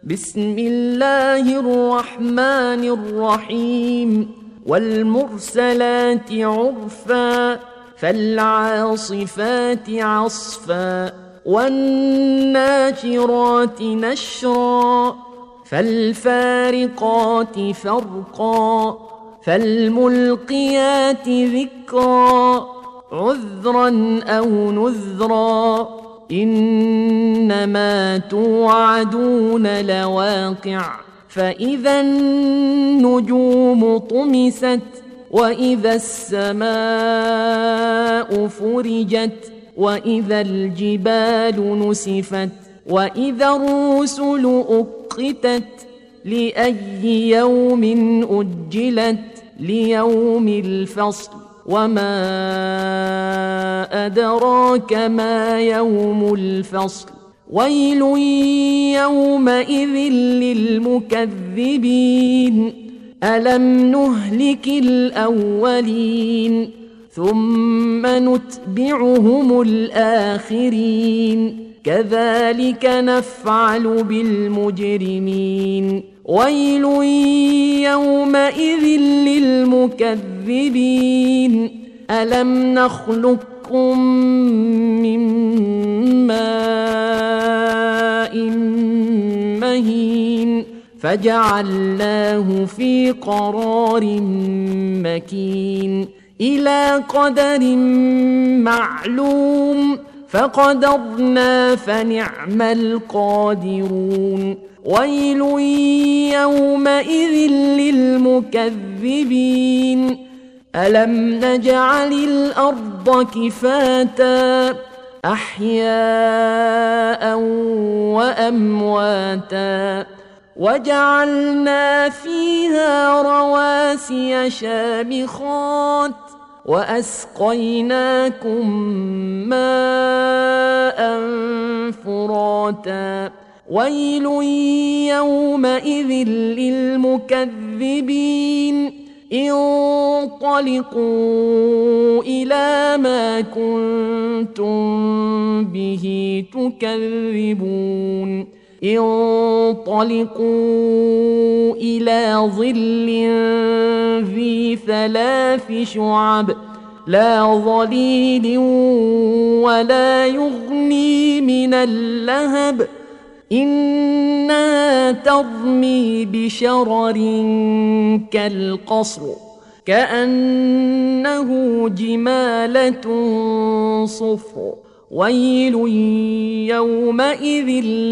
بسم الله الرحمن الرحيم والمرسلات عرفا فالعاصفات عصفا والناشرات نشرا فالفارقات فرقا فالملقيات ذكرا عذرا أو نذرا إنما توعدون لواقع فإذا النجوم طمست وإذا السماء فرجت وإذا الجبال نسفت وإذا الرسل أقتت لأي يوم أجلت ليوم الفصل وما أدراك ما يوم الفصل ويل يومئذ للمكذبين ألم نهلك الأولين ثم نتبعهم الآخرين كذلك نفعل بالمجرمين ويل يومئذ للمكذبين ألم نخلقكم من ماء مهين فجعلناه في قرار مكين إلى قدر معلوم فقدرنا فنعم القادرون ويل يومئذ للمكذبين ألم نجعل الأرض كفاتا أحياء وأمواتا وجعلنا فيها رواسي شامخات وأسقيناكم ماء فراتا ويل يومئذ للمكذبين انطلقوا إلى ما كنتم به تكذبون انطلقوا إلى ظل ذي 3 شعب لا ظليل ولا يغني من اللهب إنها ترمي بشرر كالقصر كأنه جمالة صفر ويل يومئذ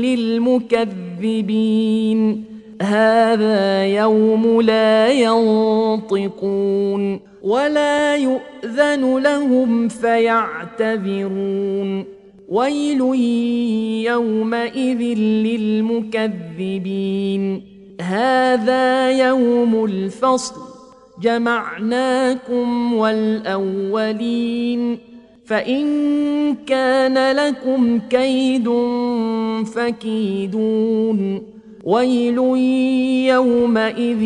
للمكذبين هذا يوم لا ينطقون ولا يؤذن لهم فيعتذرون ويل يومئذ للمكذبين هذا يوم الفصل جمعناكم والأولين فإن كان لكم كيد فكيدون ويل يومئذ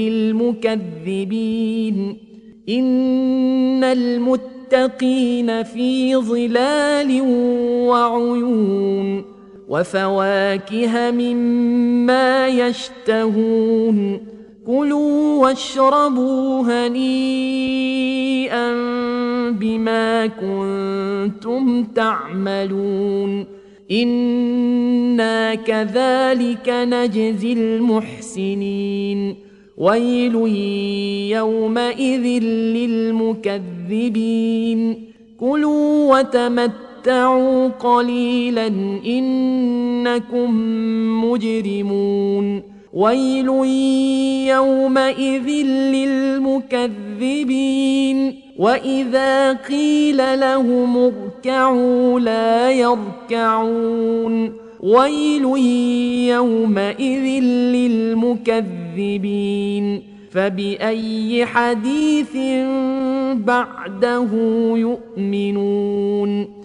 للمكذبين إن المتقين في ظلال وعيون وفواكه مما يشتهون كلوا واشربوا هنيئا بما كنتم تعملون إنا كذلك نجزي المحسنين ويل يومئذ للمكذبين كلوا وتمتعوا قليلا إنكم مجرمون ويل يومئذ للمكذبين وإذا قيل لهم اركعوا لا يركعون ويل يومئذ للمكذبين فبأي حديث بعده يؤمنون